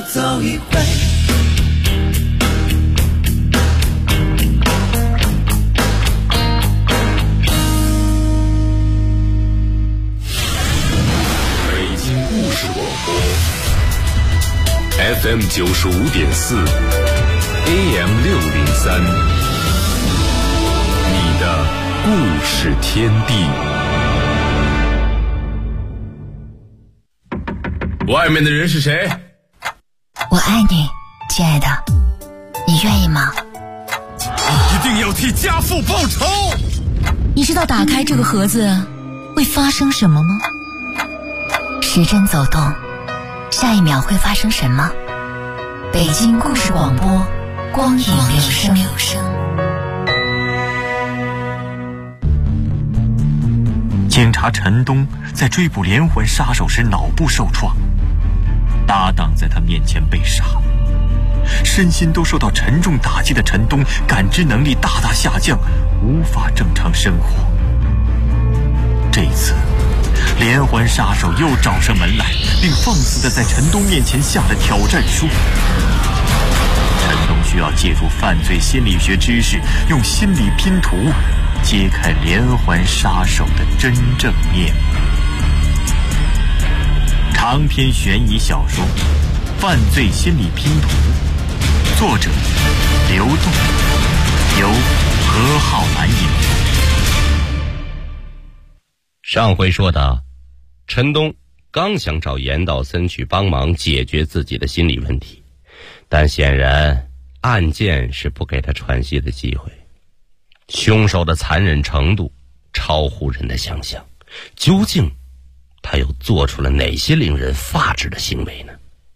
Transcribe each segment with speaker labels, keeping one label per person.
Speaker 1: 走一回。
Speaker 2: 北京故事广播 FM 95.4 AM 603，你的故事天地。外面的人是谁？
Speaker 3: 我爱你，亲爱的，你愿意吗？
Speaker 2: 一定要替家父报仇！
Speaker 3: 你知道打开这个盒子会发生什么吗？时针走动，下一秒会发生什么？北京故事广播，光影留声。
Speaker 4: 警察陈东在追捕连环杀手时脑部受创，搭档在他面前被杀，身心都受到沉重打击的陈东感知能力大大下降，无法正常生活。这一次连环杀手又找上门来，并放肆地在陈东面前下了挑战书。陈东需要借助犯罪心理学知识，用心理拼图揭开连环杀手的真正面目。长篇悬疑小说《犯罪心理拼图》，作者刘栋，由何浩然引述。
Speaker 5: 上回说到，陈东刚想找严道森去帮忙解决自己的心理问题，但显然案件是不给他喘息的机会。凶手的残忍程度超乎人的想象，究竟他又做出了哪些令人发指的行为呢？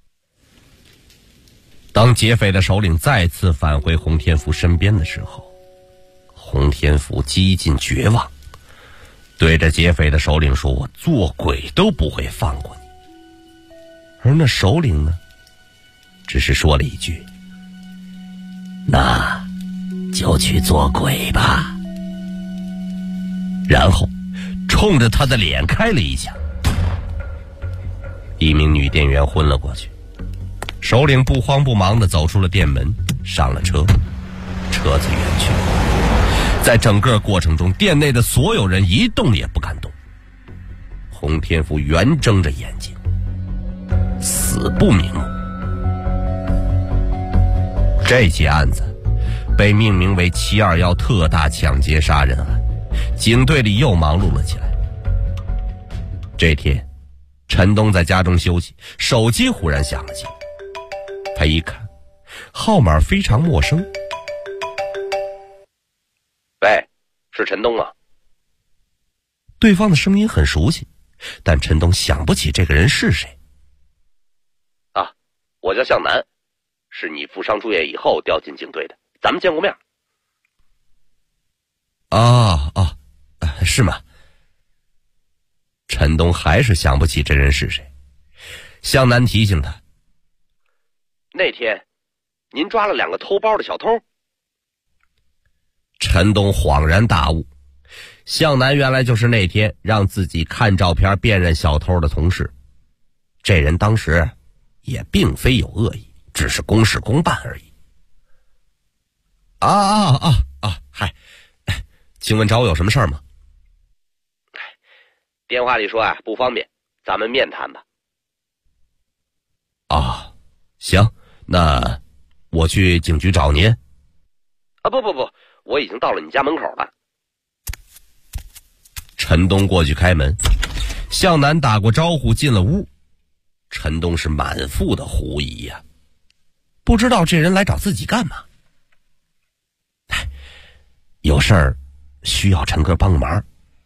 Speaker 5: 当劫匪的首领再次返回洪天福身边的时候，洪天福几近绝望，对着劫匪的首领说：“我做鬼都不会放过你。”而那首领呢，只是说了一句：“那就去做鬼吧。”然后冲着他的脸开了一枪。一名女店员昏了过去，首领不慌不忙地走出了店门，上了车，车子远去。在整个过程中，店内的所有人一动也不敢动。洪天福圆睁着眼睛，死不瞑目。这起案子被命名为721特大抢劫杀人案，警队里又忙碌了起来。这天，陈东在家中休息，手机忽然响了起来。他一看，号码非常陌生。喂，是陈东啊。对方的声音很熟悉，但陈东想不起这个人是谁。啊，我叫向南，是你负伤住院以后调进警队的，咱们见过面。是吗？陈东还是想不起这人是谁。向南提醒他：“那天您抓了2个偷包的小偷。”陈东恍然大悟，向南原来就是那天让自己看照片辨认小偷的同事。这人当时也并非有恶意，只是公事公办而已。嗨，请问找我有什么事儿吗？电话里说不方便，咱们面谈吧。行，那我去警局找您。不，我已经到了你家门口了。陈东过去开门，向南打过招呼进了屋。陈东是满腹的狐疑呀，不知道这人来找自己干嘛。有事儿需要陈哥帮个忙。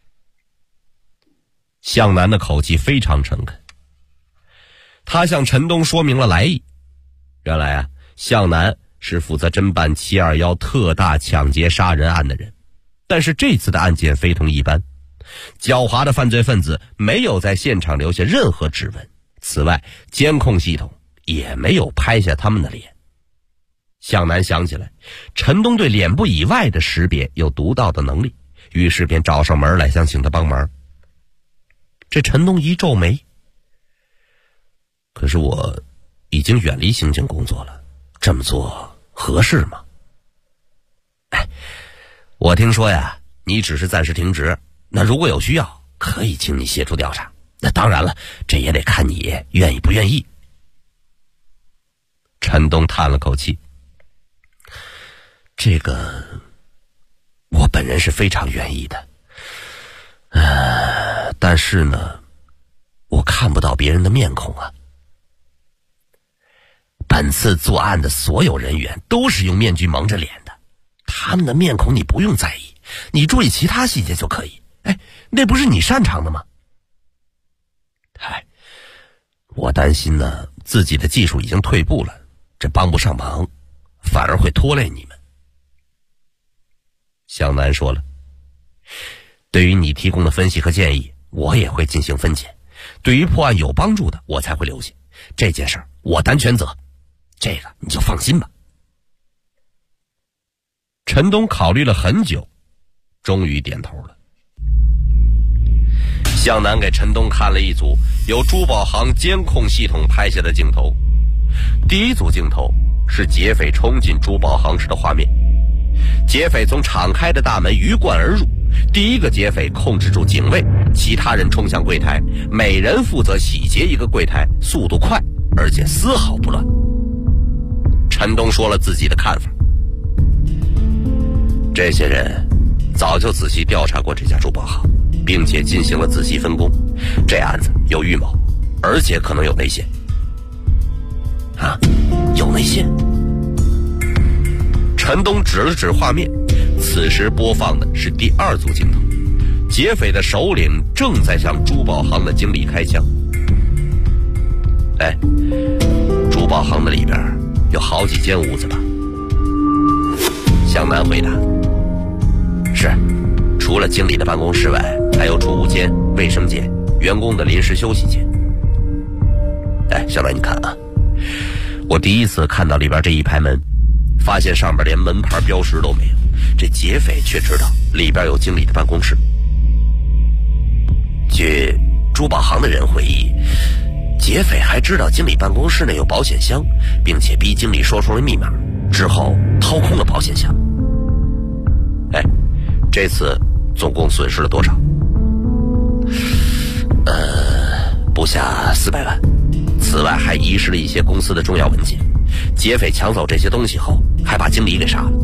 Speaker 5: 向南的口气非常诚恳，他向陈东说明了来意。原来向南是负责侦办721特大抢劫杀人案的人，但是这次的案件非同一般，狡猾的犯罪分子没有在现场留下任何指纹，此外监控系统也没有拍下他们的脸。向南想起来陈东对脸部以外的识别有独到的能力，于是便找上门来想请他帮忙。这陈东一皱眉，可是我已经远离刑警工作了，这么做合适吗？我听说呀，你只是暂时停职，那如果有需要，可以请你协助调查。那当然了，这也得看你愿意不愿意。陈东叹了口气，这个我本人是非常愿意的，但是呢，我看不到别人的面孔啊。本次作案的所有人员都是用面具蒙着脸的，他们的面孔你不用在意，你注意其他细节就可以。那不是你擅长的吗？我担心呢，自己的技术已经退步了，这帮不上忙，反而会拖累你们。向南说了，对于你提供的分析和建议，我也会进行分解，对于破案有帮助的，我才会留下。这件事我担全责，这个你就放心吧。陈东考虑了很久，终于点头了。向南给陈东看了一组由珠宝行监控系统拍下的镜头。第一组镜头是劫匪冲进珠宝行时的画面，劫匪从敞开的大门鱼贯而入，第一个劫匪控制住警卫，其他人冲向柜台，每人负责洗劫一个柜台，速度快，而且丝毫不乱。陈东说了自己的看法，这些人早就仔细调查过这家珠宝行，并且进行了仔细分工，这案子有预谋，而且可能有内线。有内线？陈东指了指画面，此时播放的是第二组镜头，劫匪的首领正在向珠宝行的经理开枪。珠宝行的里边有好几间屋子吧？向南回答，是，除了经理的办公室外，还有储物间、卫生间、员工的临时休息间。向南，你看啊，我第一次看到里边这一排门，发现上面连门牌标识都没有，这劫匪却知道里边有经理的办公室。据珠宝行的人回忆，劫匪还知道经理办公室内有保险箱，并且逼经理说出了密码，之后掏空了保险箱。这次总共损失了多少？不下400万。此外还遗失了一些公司的重要文件，劫匪抢走这些东西后，还把经理给杀了。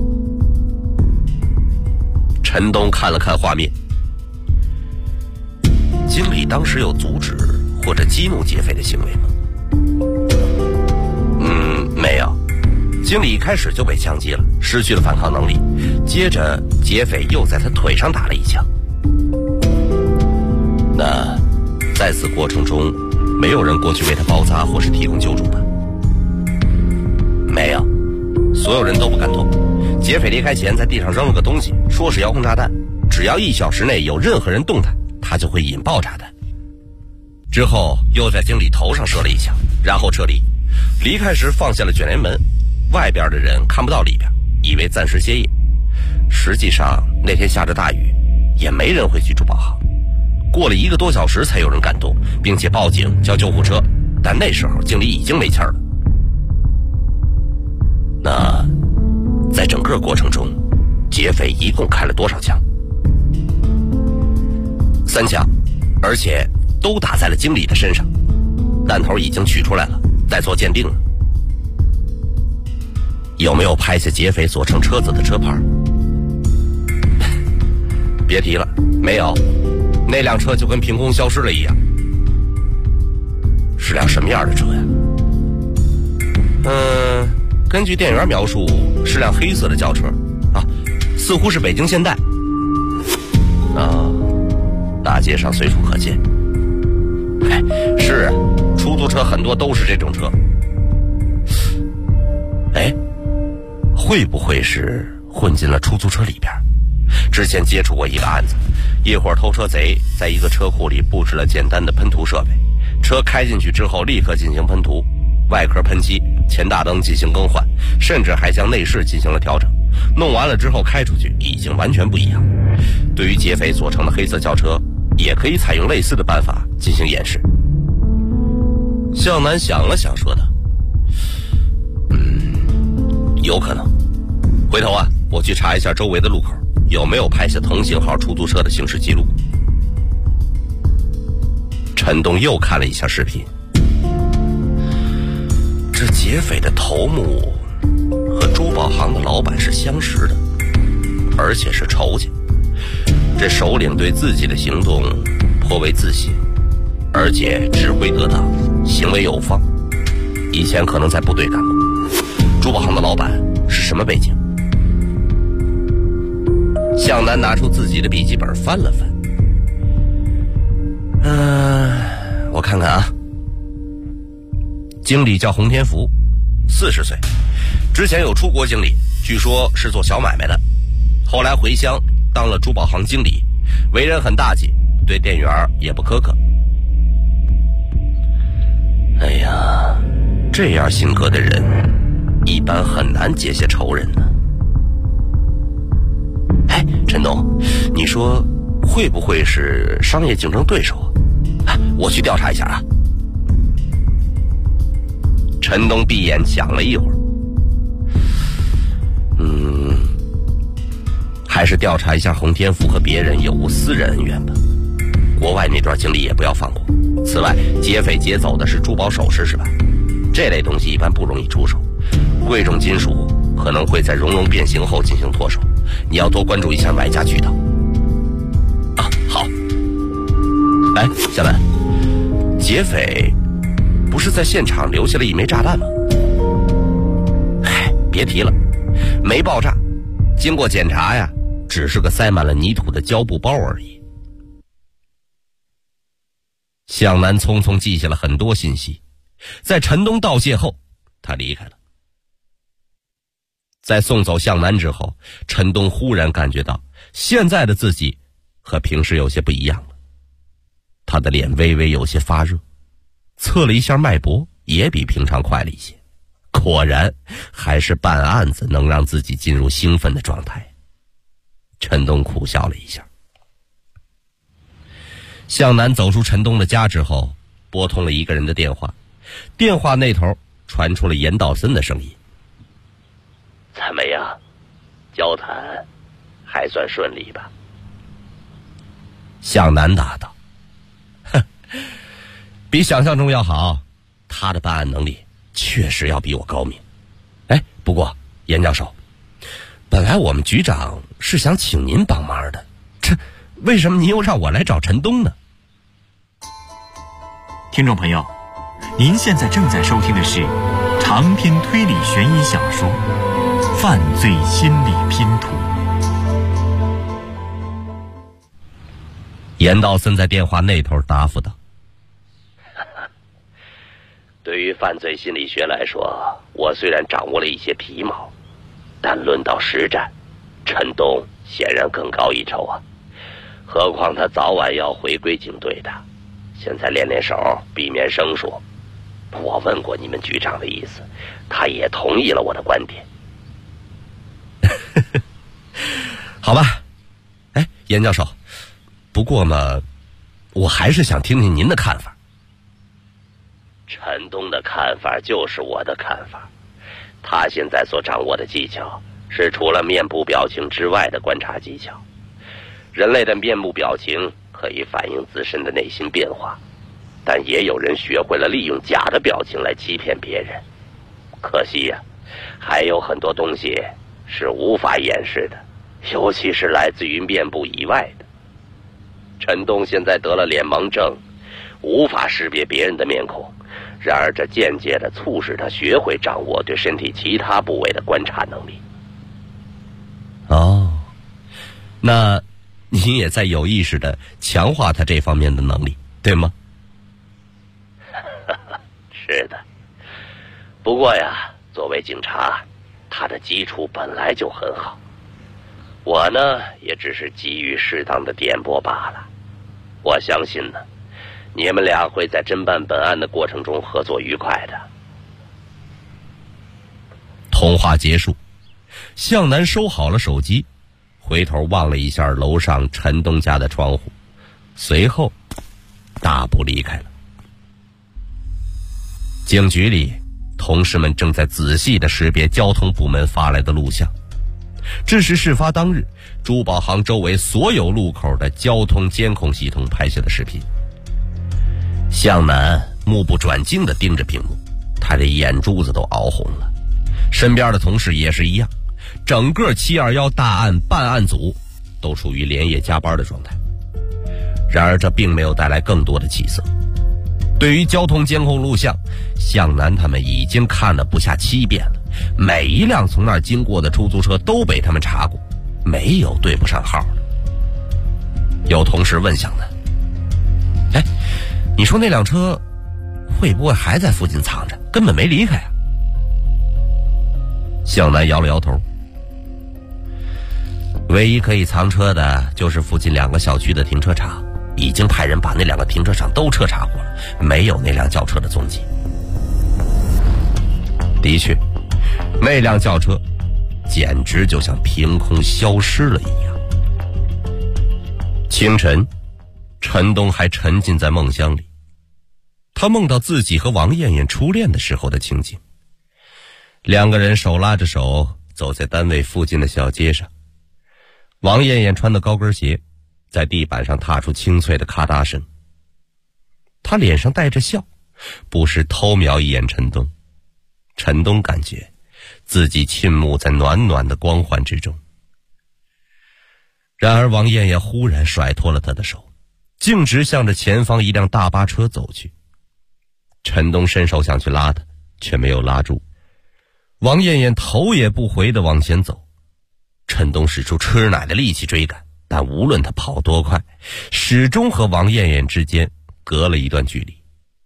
Speaker 5: 陈东看了看画面，经理当时有阻止或者激怒劫匪的行为吗？没有。经理一开始就被枪击了，失去了反抗能力，接着劫匪又在他腿上打了一枪。那在此过程中没有人过去为他包扎或是提供救助吧？没有，所有人都不敢动。劫匪离开前在地上扔了个东西，说是遥控炸弹，只要1小时内有任何人动弹，他就会引爆炸弹。之后又在经理头上射了一枪，然后撤离。离开时放下了卷帘门，外边的人看不到里边，以为暂时歇业。实际上那天下着大雨，也没人会去珠宝行。过了1个多小时才有人敢动，并且报警叫救护车，但那时候经理已经没气儿了。那在整个过程中，劫匪一共开了多少枪？3枪，而且都打在了经理的身上，弹头已经取出来了，在做鉴定了。有没有拍下劫匪所乘车子的车牌？别提了，没有。那辆车就跟凭空消失了一样。是辆什么样的车呀？根据店员描述，是辆黑色的轿车似乎是北京现代。大街上随处可见。是啊，出租车很多都是这种车。会不会是混进了出租车里边？之前接触过一个案子，一伙偷车贼在一个车库里布置了简单的喷涂设备，车开进去之后立刻进行喷涂，外壳喷漆，前大灯进行更换，甚至还将内饰进行了调整。弄完了之后开出去已经完全不一样。对于劫匪所乘的黑色轿车，也可以采用类似的办法进行掩饰。向南想了想说道： 有可能。回头啊，我去查一下周围的路口有没有拍下同型号出租车的行驶记录。陈东又看了一下视频，这劫匪的头目和珠宝行的老板是相识的，而且是仇家。这首领对自己的行动颇为自信，而且指挥得当，行为有方，以前可能在部队干过。珠宝行的老板是什么背景？向南拿出自己的笔记本翻了翻，我看看啊。经理叫洪天福，40岁，之前有出国经历，据说是做小买卖的，后来回乡当了珠宝行经理，为人很大气，对店员也不苛刻。哎呀，这样性格的人一般很难结下仇人呢。哎，陈东，你说会不会是商业竞争对手啊？我去调查一下啊。陈东闭眼想了一会儿，还是调查一下洪天福和别人有无私人恩怨吧。国外那段经历也不要放过。此外，劫匪劫走的是珠宝首饰是吧？这类东西一般不容易出手，贵重金属可能会在熔融变形后进行脱手，你要多关注一下买家渠道。啊，好。哎，小南，劫匪不是在现场留下了一枚炸弹吗？别提了，没爆炸，经过检查呀，只是个塞满了泥土的胶布包而已。向南匆匆记下了很多信息，在陈东道谢后，他离开了。在送走向南之后，陈东忽然感觉到现在的自己和平时有些不一样了。他的脸微微有些发热，测了一下脉搏，也比平常快了一些。果然还是办案子能让自己进入兴奋的状态。陈东苦笑了一下。向南走出陈东的家之后，拨通了一个人的电话，电话那头传出了严道森的声音：怎么样，交谈还算顺利吧？向南答道：比想象中要好，他的办案能力确实要比我高明。哎，不过严教授，本来我们局长是想请您帮忙的，这为什么您又让我来找陈东呢？
Speaker 4: 听众朋友，您现在正在收听的是长篇推理悬疑小说《犯罪心理拼图》。
Speaker 5: 严道森在电话那头答复道：对于犯罪心理学来说，我虽然掌握了一些皮毛，但论到实战，陈东显然更高一筹啊。何况他早晚要回归警队的，现在练练手，避免生疏。我问过你们局长的意思，他也同意了我的观点。好吧。哎，严教授，不过嘛，我还是想听听您的看法。陈东的看法就是我的看法，他现在所掌握的技巧是除了面部表情之外的观察技巧。人类的面部表情可以反映自身的内心变化，但也有人学会了利用假的表情来欺骗别人。可惜呀，还有很多东西是无法掩饰的，尤其是来自于面部以外的。陈东现在得了脸盲症，无法识别别人的面孔，然而这间接地促使他学会掌握对身体其他部位的观察能力。哦，那您也在有意识地强化他这方面的能力，对吗？是的。不过呀，作为警察，他的基础本来就很好，我呢也只是给予适当的点拨罢了。我相信呢，你们俩会在侦办本案的过程中合作愉快的。通话结束，向南收好了手机，回头望了一下楼上陈东家的窗户，随后大步离开了。警局里同事们正在仔细地识别交通部门发来的录像。这是事发当日珠宝行周围所有路口的交通监控系统拍下的视频。向南目不转睛地盯着屏幕，他的眼珠子都熬红了。身边的同事也是一样，整个721大案办案组都处于连夜加班的状态。然而这并没有带来更多的起色。对于交通监控录像，向南他们已经看了不下7遍了，每一辆从那儿经过的出租车都被他们查过，没有对不上号的。有同事问向南：哎，你说那辆车会不会还在附近藏着，根本没离开啊？向南摇了摇头，唯一可以藏车的就是附近2个小区的停车场，已经派人把那2个停车场都彻查过了，没有那辆轿车的踪迹。的确，那辆轿车简直就像凭空消失了一样。清晨，陈东还沉浸在梦乡里，他梦到自己和王艳艳初恋的时候的情景。2个人手拉着手走在单位附近的小街上，王艳艳穿的高跟鞋在地板上踏出清脆的咔嗒声。她脸上带着笑，不时偷瞄一眼陈东。陈东感觉自己浸没在暖暖的光环之中。然而王艳艳忽然甩脱了他的手，径直向着前方一辆大巴车走去。陈东伸手想去拉她，却没有拉住。王艳艳头也不回地往前走，陈东使出吃奶的力气追赶，但无论他跑多快，始终和王艳艳之间隔了一段距离。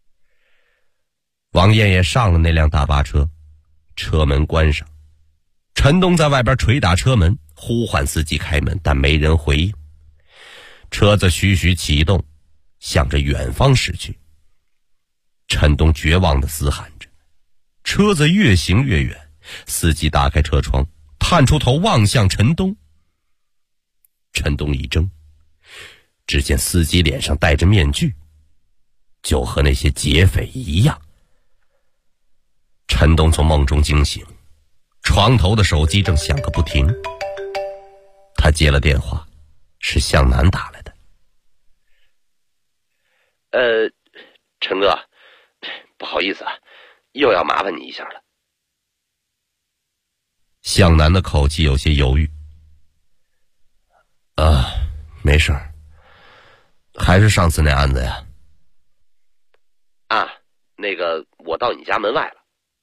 Speaker 5: 王艳艳上了那辆大巴车，车门关上，陈东在外边捶打车门，呼唤司机开门，但没人回应。车子徐徐启动，向着远方驶去。陈东绝望地嘶喊着，车子越行越远，司机打开车窗，探出头望向陈东。陈东一怔，只见司机脸上戴着面具，就和那些劫匪一样。陈东从梦中惊醒，床头的手机正响个不停。他接了电话，是向南打来的。陈哥，不好意思啊，又要麻烦你一下了。向南的口气有些犹豫。没事儿，还是上次那案子呀？那个我到你家门外了。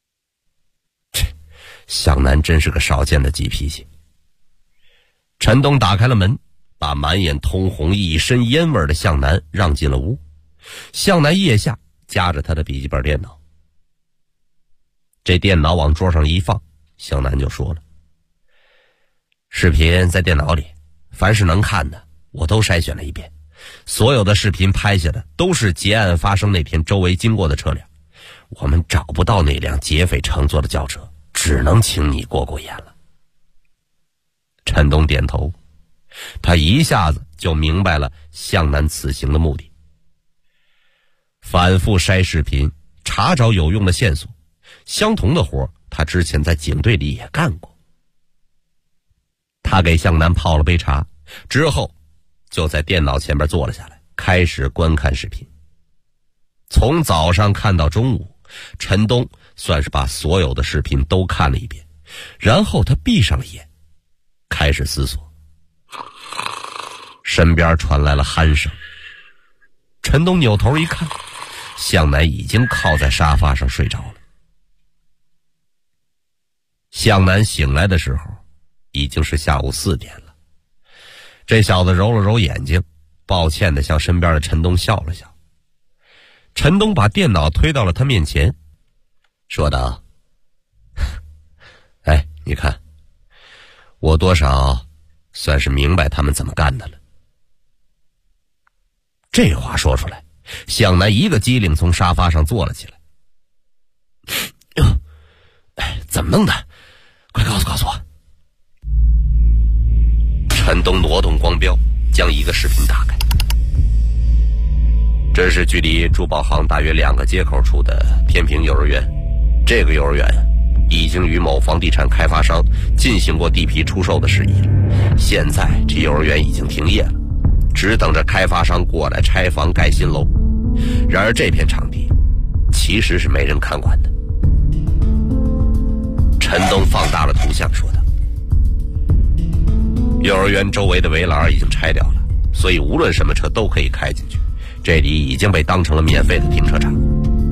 Speaker 5: 向南真是个少见的急脾气。陈东打开了门，把满眼通红一身烟味的向南让进了屋。向南腋下夹着他的笔记本电脑，这电脑往桌上一放，向南就说了：视频在电脑里，凡是能看的我都筛选了一遍，所有的视频拍下的都是劫案发生那天周围经过的车辆，我们找不到那辆劫匪乘坐的轿车，只能请你过过眼了。陈东点头，他一下子就明白了向南此行的目的。反复筛视频，查找有用的线索，相同的活他之前在警队里也干过。他给向南泡了杯茶之后，就在电脑前面坐了下来，开始观看视频。从早上看到中午，陈东算是把所有的视频都看了一遍，然后他闭上了眼，开始思索。身边传来了鼾声，陈东扭头一看，向南已经靠在沙发上睡着了。向南醒来的时候已经是下午4点了。这小子揉了揉眼睛，抱歉地向身边的陈东笑了笑。陈东把电脑推到了他面前，说道：哎，你看，我多少算是明白他们怎么干的了。这话说出来，向南一个机灵从沙发上坐了起来。怎么弄的？快告诉我。陈东挪动光标，将一个视频打开。这是距离珠宝行大约2个街口处的天平幼儿园。 这个幼儿园已经与某房地产开发商进行过地皮出售的事宜了，现在这幼儿园已经停业了，只等着开发商过来拆房盖新楼。然而这片场地其实是没人看管的。陈东放大了图像说道，幼儿园周围的围栏已经拆掉了，所以无论什么车都可以开进去，这里已经被当成了免费的停车场。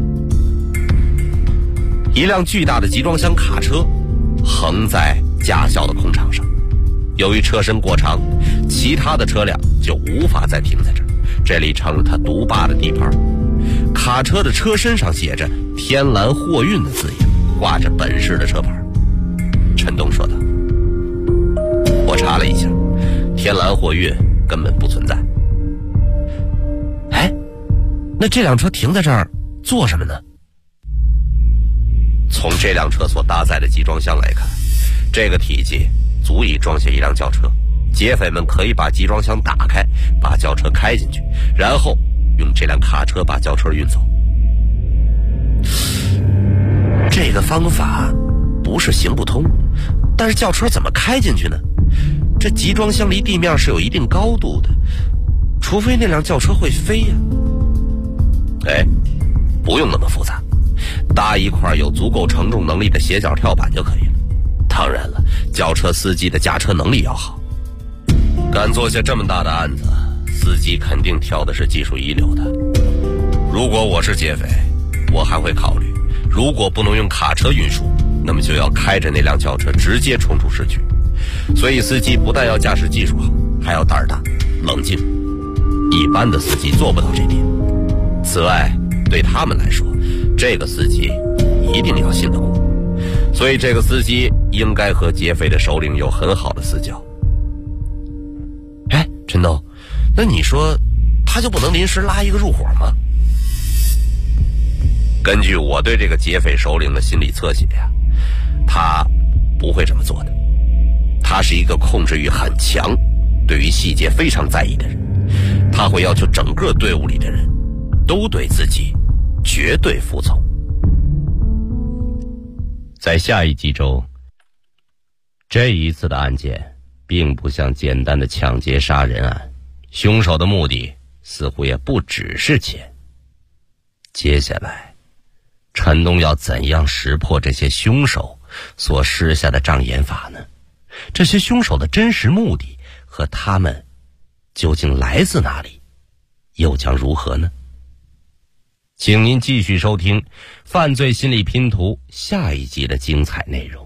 Speaker 5: 一辆巨大的集装箱卡车横在驾校的空场上，由于车身过长，其他的车辆就无法再停在这儿，这里成了它独霸的地盘。卡车的车身上写着天蓝货运的字样，挂着本市的车牌。陈东说道，我查了一下，天蓝货运根本不存在。哎，那这辆车停在这儿做什么呢？从这辆车所搭载的集装箱来看，这个体积足以装下一辆轿车，劫匪们可以把集装箱打开，把轿车开进去，然后用这辆卡车把轿车运走。这个方法不是行不通，但是轿车怎么开进去呢？这集装箱离地面是有一定高度的，除非那辆轿车会飞呀。哎，不用那么复杂，搭一块有足够承重能力的斜角跳板就可以了。当然了，轿车司机的驾车能力要好。敢做下这么大的案子，司机肯定挑的是技术一流的。如果我是劫匪，我还会考虑，如果不能用卡车运输，那么就要开着那辆轿车直接冲出市区。所以司机不但要驾驶技术好，还要胆儿大冷静，一般的司机做不到这点。此外，对他们来说，这个司机一定要信得过，所以这个司机应该和劫匪的首领有很好的私交。哎，陈东，那你说他就不能临时拉一个入伙吗？根据我对这个劫匪首领的心理侧写呀，他不会这么做的。他是一个控制欲很强，对于细节非常在意的人，他会要求整个队伍里的人都对自己绝对服从。在下一集中，这一次的案件并不像简单的抢劫杀人案，凶手的目的似乎也不只是钱。接下来，陈东要怎样识破这些凶手所施下的障眼法呢？这些凶手的真实目的和他们究竟来自哪里，又将如何呢？请您继续收听《犯罪心理拼图》下一集的精彩内容。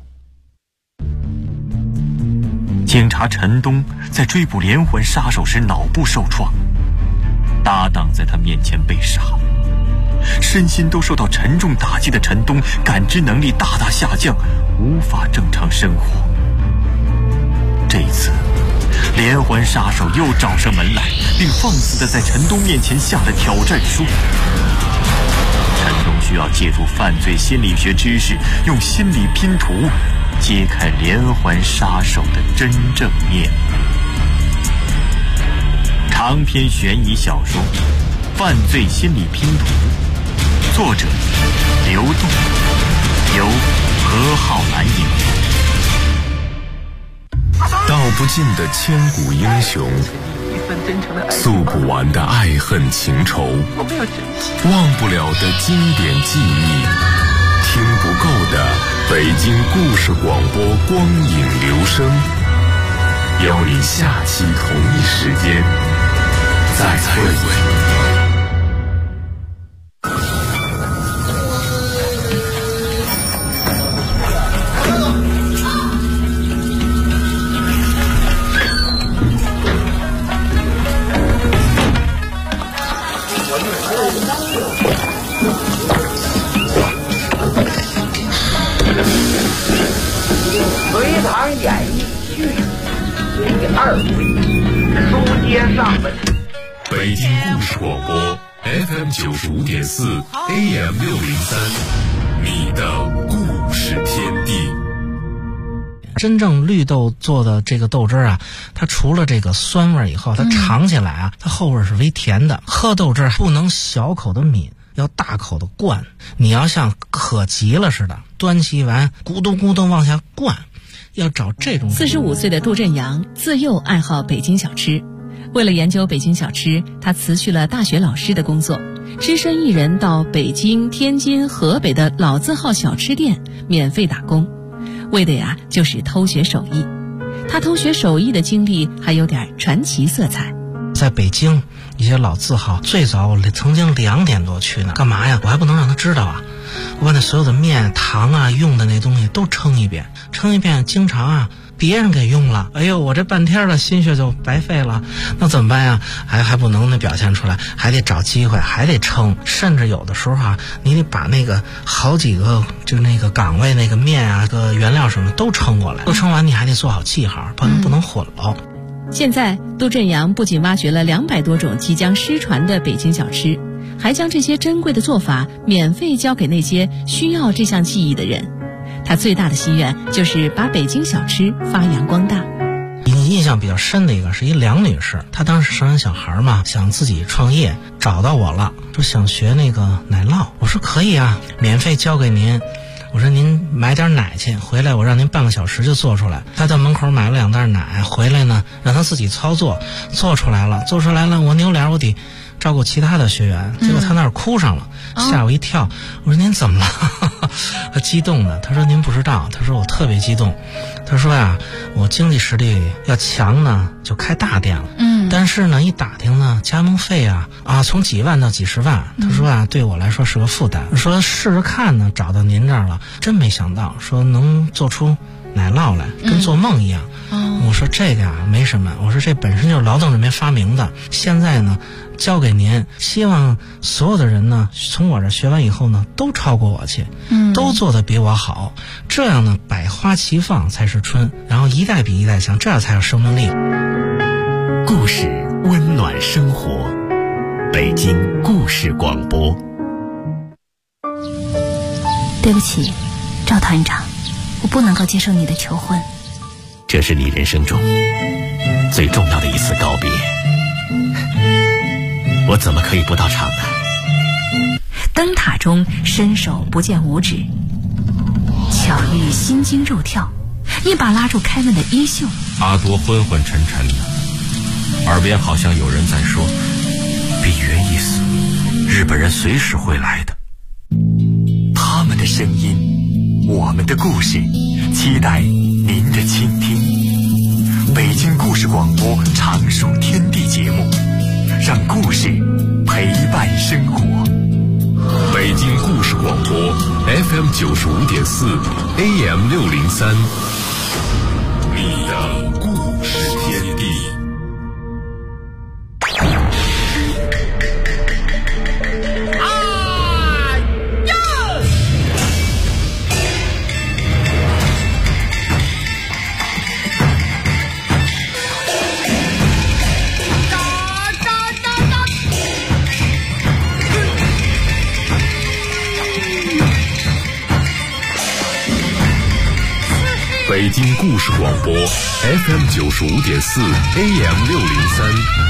Speaker 4: 警察陈东在追捕连环杀手时脑部受创，搭档在他面前被杀，身心都受到沉重打击的陈东感知能力大大下降，无法正常生活。这一次，连环杀手又找上门来，并放肆地在陈东面前下了挑战书。陈东需要借助犯罪心理学知识，用心理拼图揭开连环杀手的真正面目。长篇悬疑小说《犯罪心理拼图》，作者刘栋，由何浩然演播。
Speaker 2: 道不尽的千古英雄，诉不完的爱恨情仇，忘不了的经典记忆，听不够的北京故事广播光影留声，邀你下期同一时间再会。
Speaker 1: 隋唐演义续第2回，书接上文。
Speaker 2: 北京故事广播 FM 95.4 AM 603，你的故事天地。
Speaker 6: 真正绿豆做的这个豆汁儿啊，它除了这个酸味以后，它尝起来啊，它后味是微甜的。喝豆汁儿不能小口的抿， 要大口的灌，你要像渴急了似的，端起碗咕咚咕咚往下灌，要找这种。
Speaker 7: 45岁的杜振阳自幼爱好北京小吃，为了研究北京小吃，他辞去了大学老师的工作，只身一人到北京、天津、河北的老字号小吃店免费打工，为的呀就是偷学手艺。他偷学手艺的经历还有点传奇色彩。
Speaker 6: 在北京一些老字号，最早我曾经2点多去呢，干嘛呀？我还不能让他知道啊！我把那所有的面、糖啊、用的那东西都称一遍，经常啊别人给用了，哎呦，我这半天的心血就白费了，那怎么办呀？还不能表现出来，还得找机会，还得称，甚至有的时候啊，你得把那个好几个就那个岗位那个面啊、个原料什么都称过来，都称完你还得做好记号，不能混了。
Speaker 7: 现在杜振阳不仅挖掘了200多种即将失传的北京小吃，还将这些珍贵的做法免费教给那些需要这项技艺的人。他最大的心愿就是把北京小吃发扬光大。
Speaker 6: 印象比较深的一个是一梁女士，她当时生完小孩嘛，想自己创业，找到我了，说想学那个奶酪。我说可以啊，免费教给您。我说您买点奶去，回来我让您半个小时就做出来。他到门口买了2袋奶，回来呢让他自己操作，做出来了，我扭脸我得照顾其他的学员，结果他那儿哭上了，吓我一跳。我说您怎么了？他激动的，他说您不知道，他说我特别激动，他说呀，我经济实力要强呢就开大店了，但是呢一打听呢加盟费啊从几万到几十万，他说啊对我来说是个负担，说试试看呢，找到您这儿了，真没想到说能做出奶酪来，跟做梦一样。我说这个啊没什么，我说这本身就是劳动人民发明的，现在呢交给您，希望所有的人呢从我这学完以后呢都超过我去，都做得比我好，这样呢百花齐放才是春，然后一代比一代强，这样才有生命力。
Speaker 8: 故事温暖生活，北京故事广播。
Speaker 3: 对不起，赵团长，我不能够接受你的求婚。
Speaker 8: 这是你人生中最重要的一次告别，我怎么可以不到场呢？
Speaker 3: 灯塔中伸手不见五指，巧遇心惊肉跳，一把拉住凯文的衣袖。
Speaker 2: 阿多昏昏沉沉的，耳边好像有人在说：
Speaker 4: 比约一死，日本人随时会来的。他们的声音，我们的故事，期待您的倾听。北京故事广播常熟天地节目，让故事陪伴生活。
Speaker 2: 北京故事广播 FM 95.4 AM 603，你的故事天地。北京故事广播 FM 95.4 AM 603，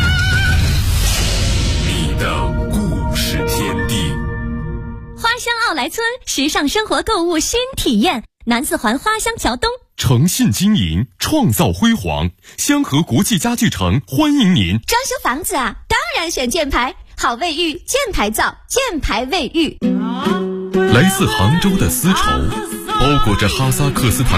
Speaker 2: 你的故事天地。
Speaker 9: 花乡奥莱村时尚生活购物新体验，南四环花乡桥东，
Speaker 2: 诚信经营，创造辉煌。香河国际家具城欢迎您。
Speaker 9: 装修房子啊，当然选箭牌，好卫浴，箭牌造，箭牌卫浴。
Speaker 2: 来自杭州的丝绸，包裹着哈萨克斯坦